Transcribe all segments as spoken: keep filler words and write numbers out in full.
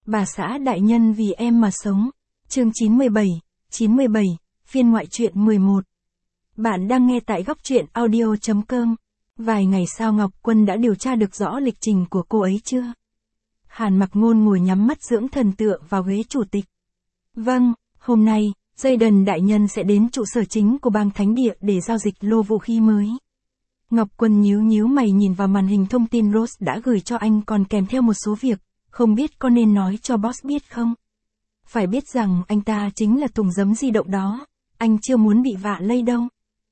Bà xã đại nhân vì em mà sống. Chương chín mươi bảy, chín mươi bảy, phiên ngoại truyện mười một. Bạn đang nghe tại góc truyện audio chấm com. Vài ngày sau Ngọc Quân đã điều tra được rõ lịch trình của cô ấy chưa? Hàn Mặc Ngôn ngồi nhắm mắt dưỡng thần tựa vào ghế chủ tịch. Vâng, hôm nay, Jayden đại nhân sẽ đến trụ sở chính của bang Thánh Địa để giao dịch lô vũ khí mới. Ngọc Quân nhíu nhíu mày nhìn vào màn hình thông tin Rose đã gửi cho anh còn kèm theo một số việc, không biết có nên nói cho boss biết không? Phải biết rằng anh ta chính là thùng giấm di động đó, anh chưa muốn bị vạ lây đâu.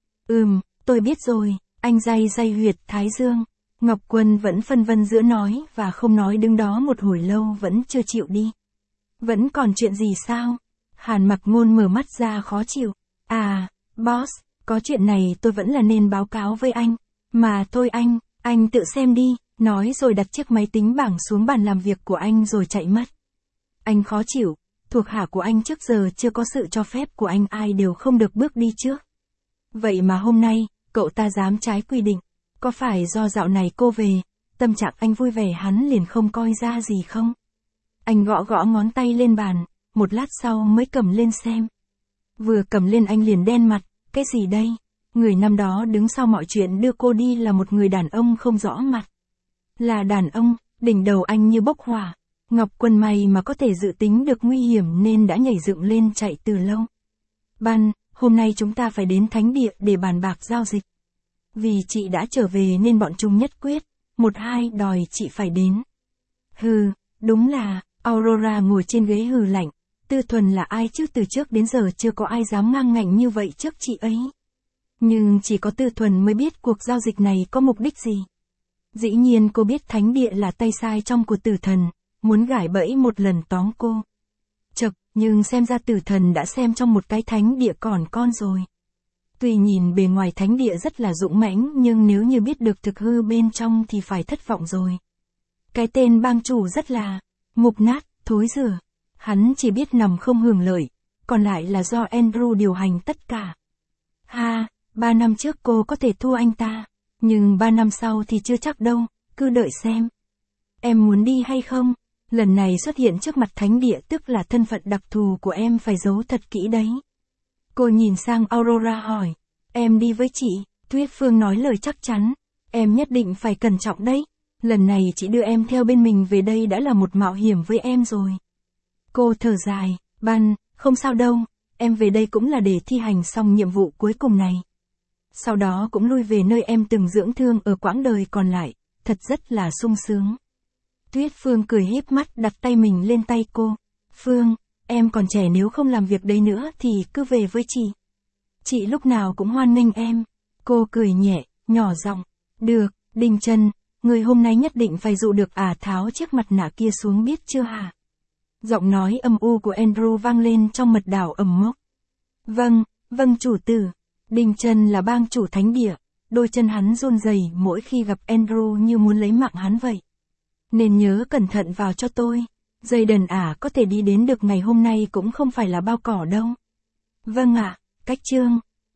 Ừm, tôi biết rồi, anh day day huyệt thái dương. Ngọc Quân vẫn phân vân giữa nói và không nói, đứng đó một hồi lâu vẫn chưa chịu đi. Vẫn còn chuyện gì sao? Hàn Mặc Ngôn mở mắt ra khó chịu. À, boss, có chuyện này tôi vẫn là nên báo cáo với anh. Mà thôi anh, anh tự xem đi, nói rồi đặt chiếc máy tính bảng xuống bàn làm việc của anh rồi chạy mất. Anh khó chịu, thuộc hạ của anh trước giờ chưa có sự cho phép của anh ai đều không được bước đi trước. Vậy mà hôm nay, cậu ta dám trái quy định, có phải do dạo này cô về, tâm trạng anh vui vẻ hắn liền không coi ra gì không? Anh gõ gõ ngón tay lên bàn, một lát sau mới cầm lên xem. Vừa cầm lên anh liền đen mặt, cái gì đây? Người năm đó đứng sau mọi chuyện đưa cô đi là một người đàn ông không rõ mặt. Là đàn ông, đỉnh đầu anh như bốc hỏa. Ngọc Quân may mà có thể dự tính được nguy hiểm nên đã nhảy dựng lên chạy từ lâu. Ban, hôm nay chúng ta phải đến Thánh Địa để bàn bạc giao dịch. Vì chị đã trở về nên bọn chúng nhất quyết, một hai đòi chị phải đến. Hừ, đúng là, Aurora ngồi trên ghế hừ lạnh. Tư Thuần là ai chứ, từ trước đến giờ chưa có ai dám ngang ngạnh như vậy trước chị ấy. Nhưng chỉ có Tư Thuần mới biết cuộc giao dịch này có mục đích gì. Dĩ nhiên cô biết Thánh Địa là tay sai trong của Tử Thần, muốn gài bẫy một lần tóm cô. Chật, nhưng xem ra Tử Thần đã xem trong một cái Thánh Địa còn con rồi. Tuy nhìn bề ngoài Thánh Địa rất là dũng mãnh nhưng nếu như biết được thực hư bên trong thì phải thất vọng rồi. Cái tên bang chủ rất là mục nát, thối rữa. Hắn chỉ biết nằm không hưởng lợi, còn lại là do Andrew điều hành tất cả. Ha, ba năm trước cô có thể thua anh ta, nhưng ba năm sau thì chưa chắc đâu, cứ đợi xem. Em muốn đi hay không? Lần này xuất hiện trước mặt Thánh Địa tức là thân phận đặc thù của em phải giấu thật kỹ đấy. Cô nhìn sang Aurora hỏi, em đi với chị, Tuyết Phương nói lời chắc chắn, em nhất định phải cẩn trọng đấy, lần này chị đưa em theo bên mình về đây đã là một mạo hiểm với em rồi. Cô thở dài, Ban, không sao đâu, em về đây cũng là để thi hành xong nhiệm vụ cuối cùng này. Sau đó cũng lui về nơi em từng dưỡng thương ở quãng đời còn lại, thật rất là sung sướng. Tuyết Phương cười híp mắt đặt tay mình lên tay cô. Phương, em còn trẻ, nếu không làm việc đấy nữa thì cứ về với chị. Chị lúc nào cũng hoan nghênh em. Cô cười nhẹ, nhỏ giọng. Được, Đình Trần, người hôm nay nhất định phải dụ được ả tháo chiếc mặt nạ kia xuống biết chưa hả? Giọng nói âm u của Andrew vang lên trong mật đảo ẩm mốc. Vâng, vâng chủ tử. Đình Trần là bang chủ Thánh Địa, đôi chân hắn run rẩy mỗi khi gặp Andrew như muốn lấy mạng hắn vậy. Nên nhớ cẩn thận vào cho tôi. Jayden ả có thể đi đến được ngày hôm nay cũng không phải là bao cỏ đâu. Vâng ạ, cách chương.